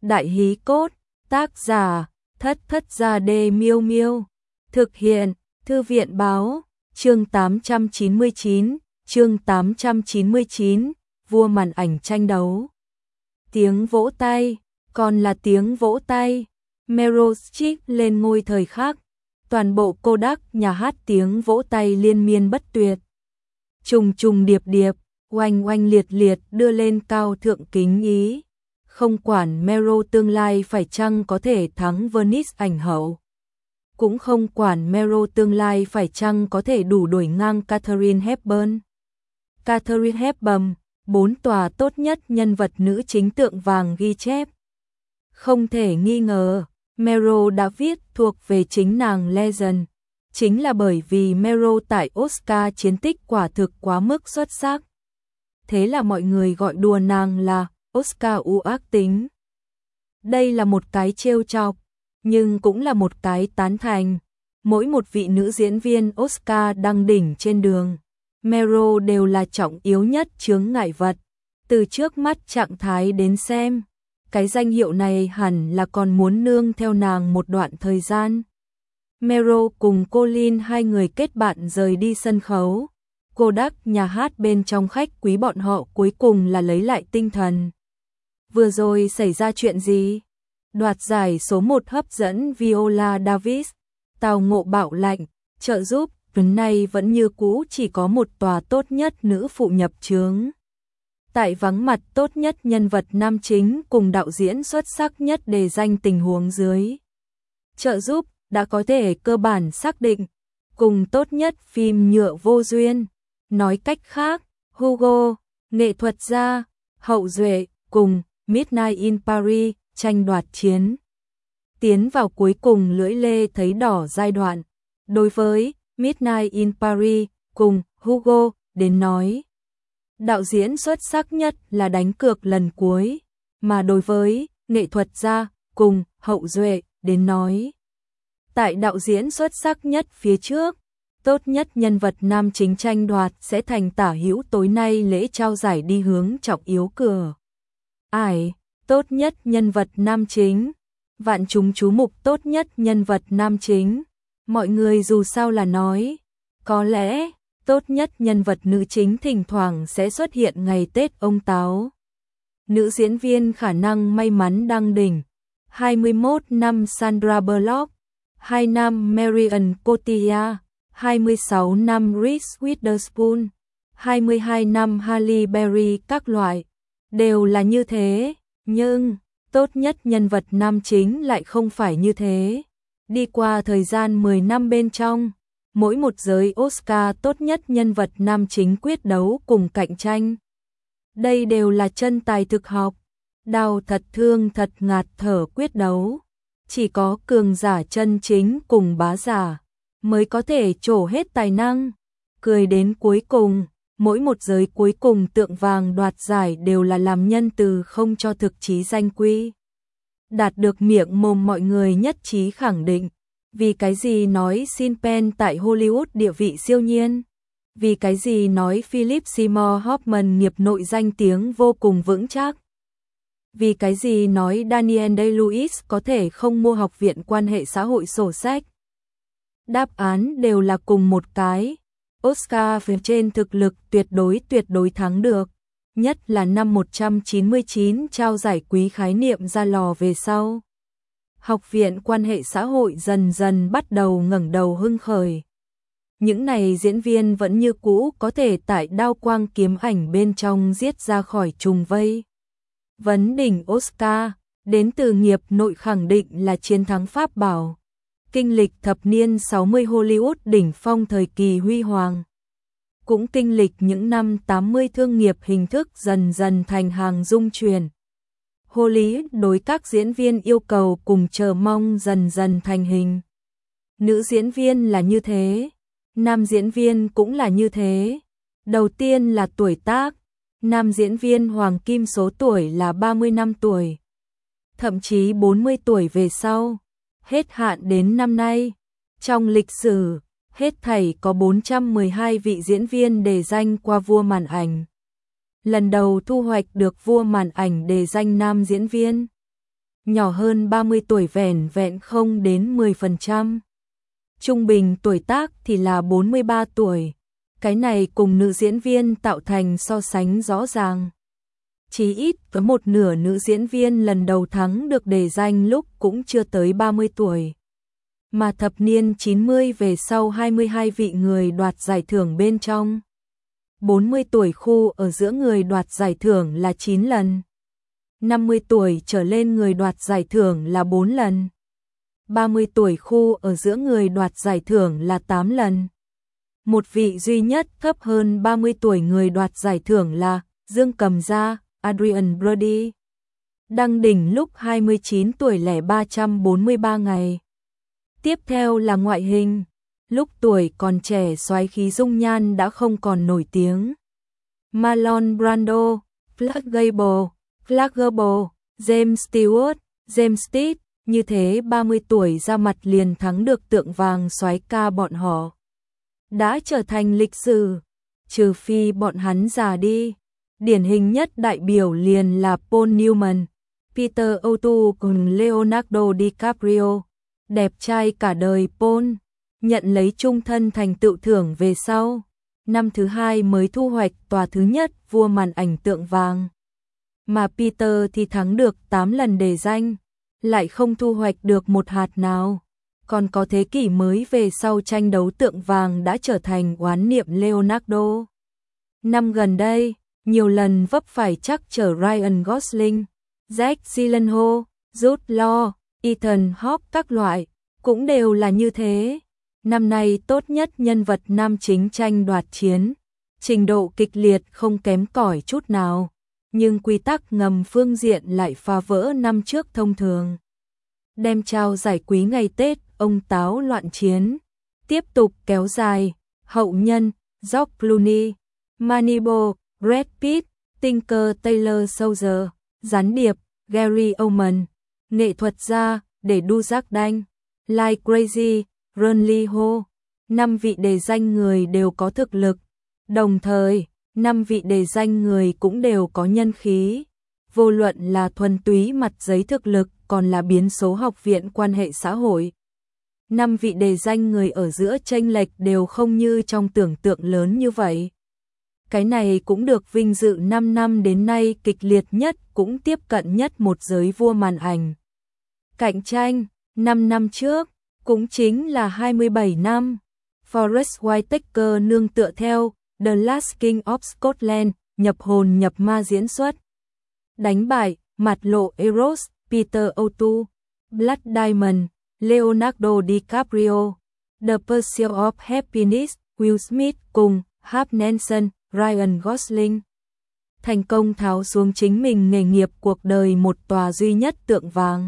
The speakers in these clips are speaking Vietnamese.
Đại hí cốt, tác giả, Thất Thất Gia Đê Miêu Miêu. Thực hiện, Thư viện báo, chương 899, vua màn ảnh tranh đấu. Tiếng vỗ tay, còn là tiếng vỗ tay. Meryl Streep lên ngôi thời khắc. Toàn bộ Kodak nhà hát tiếng vỗ tay liên miên bất tuyệt. Trùng trùng điệp điệp, oanh oanh liệt liệt đưa lên cao thượng kính ý. Không quản Meryl tương lai phải chăng có thể thắng Venice ảnh hậu. Cũng không quản Meryl tương lai phải chăng có thể đủ đuổi ngang Katharine Hepburn. Katharine Hepburn, 4 tòa tốt nhất nhân vật nữ chính tượng vàng ghi chép. Không thể nghi ngờ, Meryl đã viết thuộc về chính nàng Legend. Chính là bởi vì Meryl tại Oscar chiến tích quả thực quá mức xuất sắc. Thế là mọi người gọi đùa nàng là Oscar u ác tính. Đây là một cái trêu chọc, nhưng cũng là một cái tán thành. Mỗi một vị nữ diễn viên Oscar đăng đỉnh trên đường, Meryl đều là trọng yếu nhất chướng ngại vật. Từ trước mắt trạng thái đến xem, cái danh hiệu này hẳn là còn muốn nương theo nàng một đoạn thời gian. Meryl cùng Colin hai người kết bạn rời đi sân khấu. Kodak nhà hát bên trong khách quý bọn họ cuối cùng là lấy lại tinh thần. Vừa rồi xảy ra chuyện gì? Đoạt giải số 1 hấp dẫn Viola Davis, tào ngộ bạo lạnh, trợ giúp, vấn này vẫn như cũ chỉ có một tòa tốt nhất nữ phụ nhập chướng. Tại vắng mặt tốt nhất nhân vật nam chính cùng đạo diễn xuất sắc nhất đề danh tình huống dưới. Trợ giúp đã có thể cơ bản xác định, cùng tốt nhất phim nhựa vô duyên. Nói cách khác, Hugo, nghệ thuật gia, hậu duệ, cùng Midnight in Paris, tranh đoạt chiến. Tiến vào cuối cùng lưỡi lê thấy đỏ giai đoạn. Đối với Midnight in Paris, cùng Hugo, đến nói. Đạo diễn xuất sắc nhất là đánh cược lần cuối, mà đối với nghệ thuật gia, cùng hậu duệ, đến nói. Tại đạo diễn xuất sắc nhất phía trước, tốt nhất nhân vật nam chính tranh đoạt sẽ thành tả hữu tối nay lễ trao giải đi hướng trọng yếu cửa. Tốt nhất nhân vật nam chính, vạn chúng chú mục tốt nhất nhân vật nam chính. Mọi người dù sao là nói, có lẽ tốt nhất nhân vật nữ chính thỉnh thoảng sẽ xuất hiện ngày Tết ông Táo. Nữ diễn viên khả năng may mắn đăng đỉnh, 21 năm Sandra Bullock, 2 năm Marion Cotillard, 26 năm Reese Witherspoon, 22 năm Halle Berry các loại, đều là như thế, nhưng tốt nhất nhân vật nam chính lại không phải như thế. Đi qua thời gian 10 năm bên trong, mỗi một giới Oscar tốt nhất nhân vật nam chính quyết đấu cùng cạnh tranh. Đây đều là chân tài thực học, đau thật thương thật ngạt thở quyết đấu. Chỉ có cường giả chân chính cùng bá giả mới có thể trổ hết tài năng. Cười đến cuối cùng, mỗi một giới cuối cùng tượng vàng đoạt giải đều là làm nhân từ không cho thực chí danh quy. Đạt được miệng mồm mọi người nhất trí khẳng định. Vì cái gì nói Sean Penn tại Hollywood địa vị siêu nhiên? Vì cái gì nói Philip Seymour Hoffman nghiệp nội danh tiếng vô cùng vững chắc? Vì cái gì nói Daniel Day-Lewis có thể không mua học viện quan hệ xã hội sổ sách? Đáp án đều là cùng một cái. Oscar phía trên thực lực tuyệt đối thắng được. Nhất là năm 199 trao giải quý khái niệm ra lò về sau. Học viện quan hệ xã hội dần dần bắt đầu ngẩng đầu hưng khởi. Những này diễn viên vẫn như cũ có thể tại đao quang kiếm ảnh bên trong giết ra khỏi trùng vây. Vấn đỉnh Oscar, đến từ nghiệp nội khẳng định là chiến thắng pháp bảo. Kinh lịch thập niên 60 Hollywood đỉnh phong thời kỳ huy hoàng. Cũng kinh lịch những năm 80 thương nghiệp hình thức dần dần thành hàng dung truyền. Hollywood đối các diễn viên yêu cầu cùng chờ mong dần dần thành hình. Nữ diễn viên là như thế, nam diễn viên cũng là như thế. Đầu tiên là tuổi tác, nam diễn viên hoàng kim số tuổi là 35 tuổi. Thậm chí 40 tuổi về sau, hết hạn đến năm nay. Trong lịch sử, hết thảy có 412 vị diễn viên đề danh qua vua màn ảnh. Lần đầu thu hoạch được vua màn ảnh đề danh nam diễn viên. nhỏ hơn 30 tuổi vẻn vẹn không đến 10%. Trung bình tuổi tác thì là 43 tuổi. Cái này cùng nữ diễn viên tạo thành so sánh rõ ràng. Chí ít có một nửa nữ diễn viên lần đầu thắng được đề danh lúc cũng chưa tới 30 tuổi. Mà thập niên 90 về sau 22 vị người đoạt giải thưởng bên trong. 40 tuổi khu ở giữa người đoạt giải thưởng là 9 lần. 50 tuổi trở lên người đoạt giải thưởng là 4 lần. 30 tuổi khu ở giữa người đoạt giải thưởng là 8 lần. Một vị duy nhất thấp hơn 30 tuổi người đoạt giải thưởng là Dương Cầm Gia, Adrian Brody. Đăng đỉnh lúc 29 tuổi lẻ 343 ngày. Tiếp theo là ngoại hình. Lúc tuổi còn trẻ soái khí dung nhan đã không còn nổi tiếng. Marlon Brando, Clark Gable, James Stewart, James Stitt, như thế 30 tuổi ra mặt liền thắng được tượng vàng soái ca bọn họ. Đã trở thành lịch sử, trừ phi bọn hắn già đi. Điển hình nhất đại biểu liền là Paul Newman, Peter O'Toole cùng Leonardo DiCaprio. Đẹp trai cả đời Paul, nhận lấy chung thân thành tựu thưởng về sau. Năm thứ hai mới thu hoạch tòa thứ nhất vua màn ảnh tượng vàng. Mà Peter thì thắng được 8 lần đề danh, lại không thu hoạch được một hạt nào. Còn có thế kỷ mới về sau tranh đấu tượng vàng đã trở thành oán niệm Leonardo. Năm gần đây, nhiều lần vấp phải trắc trở Ryan Gosling, Jake Gyllenhaal, Jude Law, Ethan Hawke các loại, cũng đều là như thế. Năm nay tốt nhất nhân vật nam chính tranh đoạt chiến, trình độ kịch liệt không kém cỏi chút nào, nhưng quy tắc ngầm phương diện lại phá vỡ năm trước thông thường. Đem trao giải quý ngày Tết, ông táo loạn chiến, tiếp tục kéo dài, hậu nhân, George Clooney, Moneyball, Brad Pitt, Tinker Tailor Soldier, gián điệp, Gary Oldman, nghệ thuật gia, để đu giác đanh, Like Crazy, Ron Lee Ho. 5 vị đề danh người đều có thực lực, đồng thời 5 vị đề danh người cũng đều có nhân khí, vô luận là thuần túy mặt giấy thực lực còn là biến số học viện quan hệ xã hội. 5 vị đề danh người ở giữa chênh lệch đều không như trong tưởng tượng lớn như vậy. Cái này cũng được vinh dự 5 năm đến nay kịch liệt nhất cũng tiếp cận nhất một giới vua màn ảnh. Cạnh tranh, 5 năm trước, cũng chính là 27 năm, Forest Whitaker nương tựa theo The Last King of Scotland, nhập hồn nhập ma diễn xuất. Đánh bại, mặt lộ Eros, Peter O'Toole, Blood Diamond, Leonardo DiCaprio, The Pursuit of Happiness, Will Smith cùng Hap Nelson, Ryan Gosling. Thành công tháo xuống chính mình nghề nghiệp cuộc đời một tòa duy nhất tượng vàng.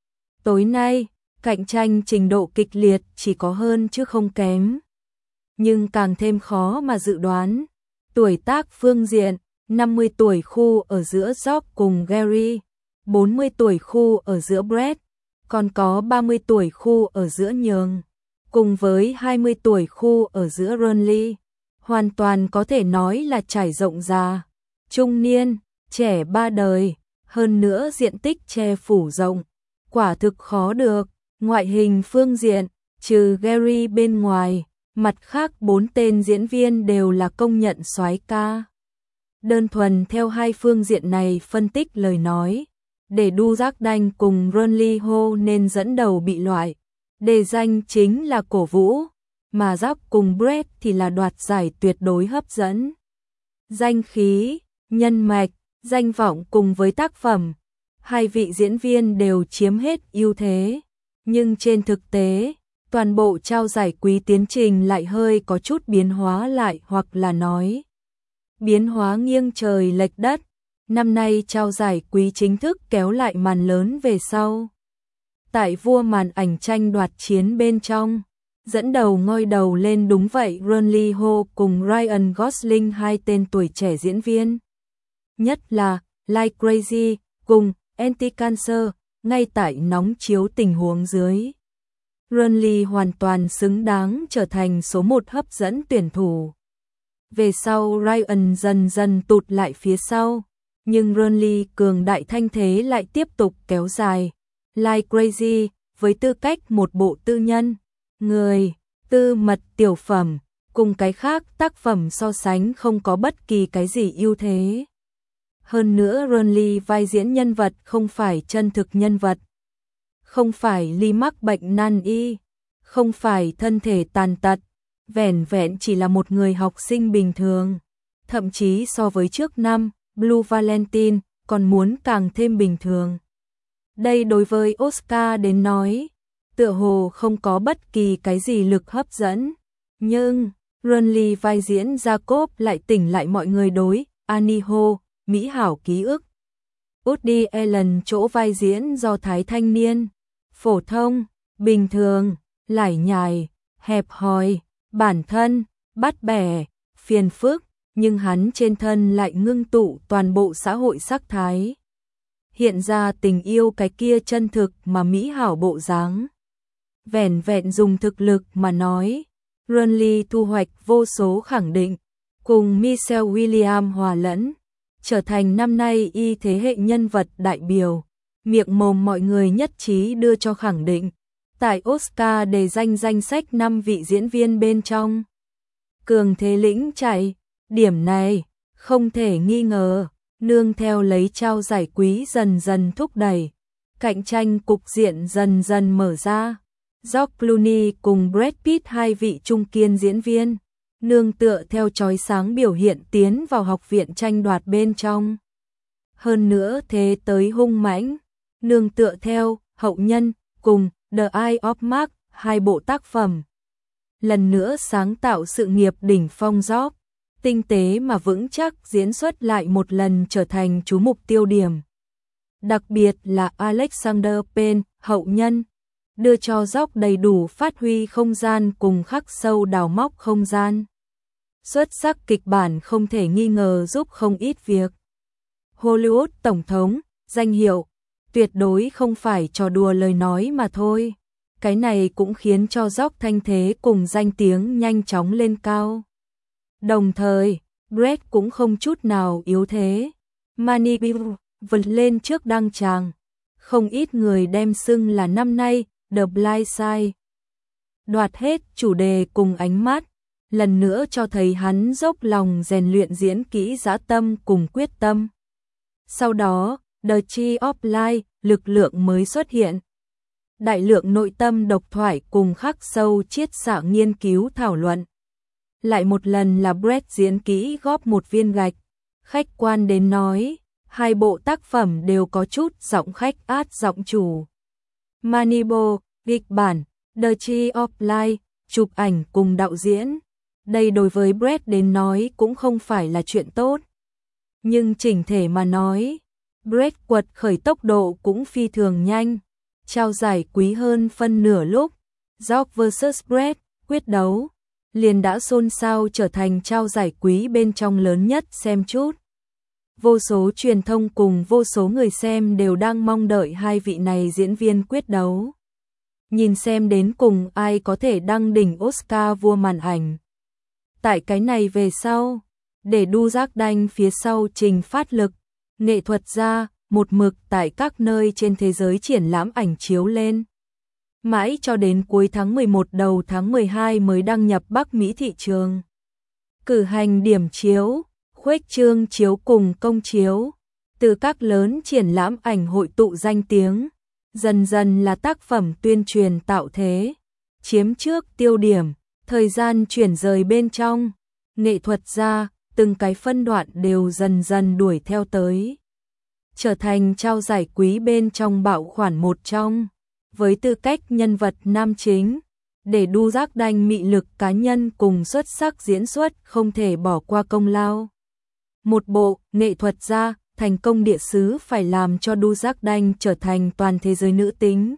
Tối nay, cạnh tranh trình độ kịch liệt chỉ có hơn chứ không kém. Nhưng càng thêm khó mà dự đoán. Tuổi tác phương diện, 50 tuổi khu ở giữa George cùng Gary, 40 tuổi khu ở giữa Brad, còn có 30 tuổi khu ở giữa Nhường, cùng với 20 tuổi khu ở giữa Ron Lee. Hoàn toàn có thể nói là trải rộng già, trung niên, trẻ ba đời, hơn nữa diện tích che phủ rộng. Quả thực khó được. Ngoại hình phương diện, trừ Gary bên ngoài, mặt khác 4 tên diễn viên đều là công nhận soái ca. Đơn thuần theo hai phương diện này phân tích lời nói, để đu giác đanh cùng Ron Lee Ho nên dẫn đầu bị loại. Đề danh chính là cổ vũ, mà George cùng Brad thì là đoạt giải tuyệt đối hấp dẫn. Danh khí, nhân mạch, danh vọng cùng với tác phẩm, hai vị diễn viên đều chiếm hết ưu thế. Nhưng trên thực tế, toàn bộ trao giải quý tiến trình lại hơi có chút biến hóa lại hoặc là nói. Biến hóa nghiêng trời lệch đất, năm nay trao giải quý chính thức kéo lại màn lớn về sau. Tại vua màn ảnh tranh đoạt chiến bên trong, dẫn đầu ngoi đầu lên đúng vậy Ron Lee Ho cùng Ryan Gosling, hai tên tuổi trẻ diễn viên. Nhất là Like Crazy cùng Anti-Cancer, ngay tại nóng chiếu tình huống dưới. Ron Lee hoàn toàn xứng đáng trở thành số 1 hấp dẫn tuyển thủ. Về sau Ryan dần dần tụt lại phía sau, nhưng Ron Lee cường đại thanh thế lại tiếp tục kéo dài, Like Crazy, với tư cách một bộ tư nhân, người, tư mật tiểu phẩm, cùng cái khác tác phẩm so sánh không có bất kỳ cái gì ưu thế. Hơn nữa Ronly vai diễn nhân vật không phải chân thực nhân vật. Không phải Ly mắc bệnh nan y, không phải thân thể tàn tật, vẻn vẹn chỉ là một người học sinh bình thường. Thậm chí so với trước năm, Blue Valentine còn muốn càng thêm bình thường. Đây đối với Oscar đến nói, tựa hồ không có bất kỳ cái gì lực hấp dẫn. Nhưng, Ronly vai diễn Jacob lại tỉnh lại mọi người đối Annie Ho, mỹ hảo ký ức. Woody Allen chỗ vai diễn do thái thanh niên, phổ thông, bình thường, lải nhải, hẹp hòi, bản thân, bắt bẻ, phiền phức, nhưng hắn trên thân lại ngưng tụ toàn bộ xã hội sắc thái. Hiện ra tình yêu cái kia chân thực mà mỹ hảo bộ dáng. Vẻn vẹn dùng thực lực mà nói, Ronly thu hoạch vô số khẳng định, cùng Michelle Williams hòa lẫn, trở thành năm nay y thế hệ nhân vật đại biểu, miệng mồm mọi người nhất trí đưa cho khẳng định. Tại Oscar đề danh sách 5 vị diễn viên bên trong. Cường thế lĩnh chạy, điểm này, không thể nghi ngờ, nương theo lấy trao giải quý dần dần thúc đẩy. Cạnh tranh cục diện dần dần mở ra. George Clooney cùng Brad Pitt hai vị trung kiên diễn viên, nương tựa theo chói sáng biểu hiện tiến vào học viện tranh đoạt bên trong. Hơn nữa thế tới hung mãnh, nương tựa theo Hậu Nhân cùng The Eye of Mark, hai bộ tác phẩm. Lần nữa sáng tạo sự nghiệp đỉnh phong George, tinh tế mà vững chắc diễn xuất lại một lần trở thành chú mục tiêu điểm. Đặc biệt là Alexander Payne, Hậu Nhân, đưa cho George đầy đủ phát huy không gian cùng khắc sâu đào móc không gian. Xuất sắc kịch bản không thể nghi ngờ giúp không ít việc. Hollywood Tổng thống, danh hiệu, tuyệt đối không phải trò đùa lời nói mà thôi. Cái này cũng khiến cho George thanh thế cùng danh tiếng nhanh chóng lên cao. Đồng thời, Brad cũng không chút nào yếu thế. Manny vượt lên trước đăng tràng. Không ít người đem xưng là năm nay The Blind Side. Đoạt hết chủ đề cùng ánh mắt, lần nữa cho thấy hắn dốc lòng rèn luyện diễn kỹ dã tâm cùng quyết tâm. Sau đó, The Tree of Life, lực lượng mới xuất hiện. Đại lượng nội tâm độc thoại cùng khắc sâu chiết xạ nghiên cứu thảo luận. Lại một lần là Brad diễn kỹ góp một viên gạch. Khách quan đến nói, hai bộ tác phẩm đều có chút giọng khách át giọng chủ. Moneyball, kịch bản, The Tree of Life, chụp ảnh cùng đạo diễn. Đây đối với Brad đến nói cũng không phải là chuyện tốt. Nhưng chỉnh thể mà nói, Brad quật khởi tốc độ cũng phi thường nhanh. Trao giải quý hơn phân nửa lúc, George vs Brad, quyết đấu, liền đã xôn xao trở thành trao giải quý bên trong lớn nhất xem chút. Vô số truyền thông cùng vô số người xem đều đang mong đợi hai vị này diễn viên quyết đấu. Nhìn xem đến cùng ai có thể đăng đỉnh Oscar vua màn ảnh. Tại cái này về sau, để đu giác đanh phía sau trình phát lực, nghệ thuật gia, một mực tại các nơi trên thế giới triển lãm ảnh chiếu lên. Mãi cho đến cuối tháng 11 đầu tháng 12 mới đăng nhập Bắc Mỹ thị trường. Cử hành điểm chiếu, khuếch trương chiếu cùng công chiếu, từ các lớn triển lãm ảnh hội tụ danh tiếng, dần dần là tác phẩm tuyên truyền tạo thế, chiếm trước tiêu điểm, thời gian chuyển rời bên trong, nghệ thuật gia, từng cái phân đoạn đều dần dần đuổi theo tới. Trở thành trao giải quý bên trong bạo khoản một trong, với tư cách nhân vật nam chính, để đu giác đanh mị lực cá nhân cùng xuất sắc diễn xuất không thể bỏ qua công lao. Một bộ nghệ thuật gia, thành công địa sứ phải làm cho đu giác đanh trở thành toàn thế giới nữ tính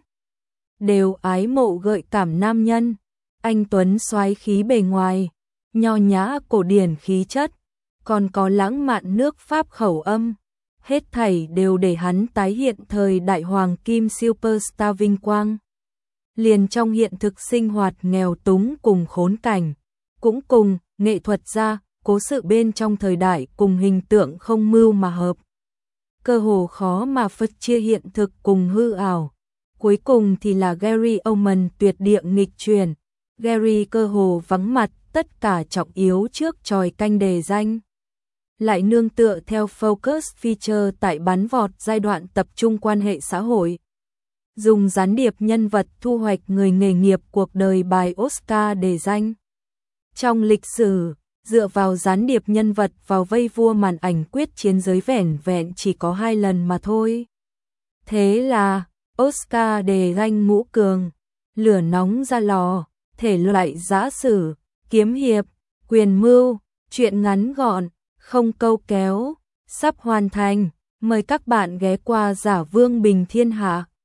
đều ái mộ gợi cảm nam nhân, anh tuấn soái khí bề ngoài, nho nhã cổ điển khí chất, còn có lãng mạn nước Pháp khẩu âm. Hết thảy đều để hắn tái hiện thời đại hoàng kim superstar vinh quang. Liền trong hiện thực sinh hoạt nghèo túng cùng khốn cảnh, cũng cùng nghệ thuật gia, cố sự bên trong thời đại cùng hình tượng không mưu mà hợp. Cơ hồ khó mà phân chia hiện thực cùng hư ảo. Cuối cùng thì là Gary Oldman tuyệt địa nghịch chuyển. Gary cơ hồ vắng mặt tất cả trọng yếu trước chòi canh đề danh. Lại nương tựa theo focus feature tại bắn vọt giai đoạn tập trung quan hệ xã hội. Dùng gián điệp nhân vật thu hoạch người nghề nghiệp cuộc đời bài Oscar đề danh. Trong lịch sử, dựa vào gián điệp nhân vật vào vây vua màn ảnh quyết chiến giới vẻn vẹn chỉ có 2 lần mà thôi. Thế là Oscar đề danh ngũ cường, lửa nóng ra lò, thể loại giã sử, kiếm hiệp, quyền mưu, truyện ngắn gọn, không câu kéo, sắp hoàn thành. Mời các bạn ghé qua Giả Vương Bình Thiên Hạ.